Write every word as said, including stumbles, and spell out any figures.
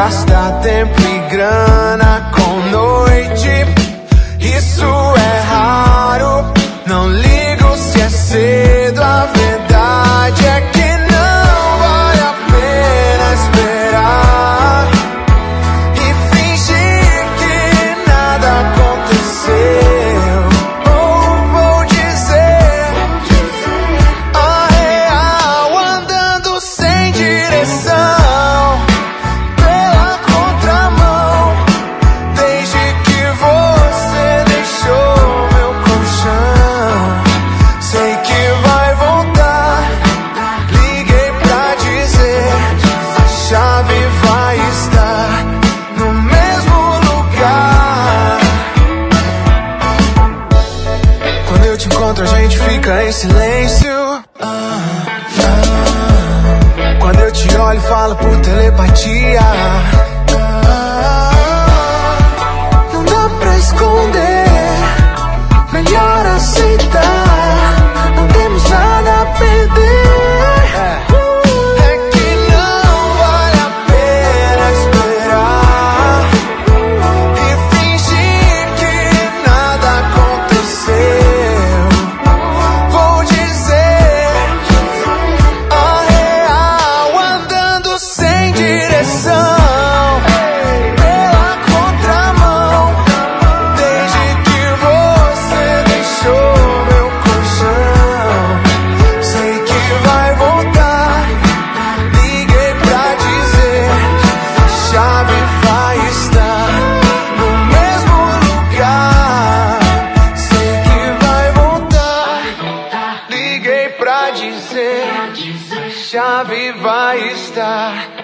gastar tempo e grana com noite. Isso é raro, não ligo se é cedo, a verdade é que não vale a pena esperar e fingir que nada aconteceu. Ou vou dizer a real, andando sem direção pela contramão, desde que você deixou meu colchão. Sei que vai voltar, liguei pra dizer, a chave vai estar no mesmo lugar. Quando eu te encontro a gente fica em silêncio. Ah, ah. Quando eu te olho falo por telepatia. Ah, não dá pra esconder, melhor aceitar, não temos nada a perder. É que não vale a pena esperar e fingir que nada aconteceu. Vou dizer a real, andando sem direção pela contramão, desde que você deixou meu colchão. Sei que vai voltar, liguei pra dizer, a chave vai estar no mesmo lugar. Sei que vai voltar, liguei pra dizer, a chave vai estar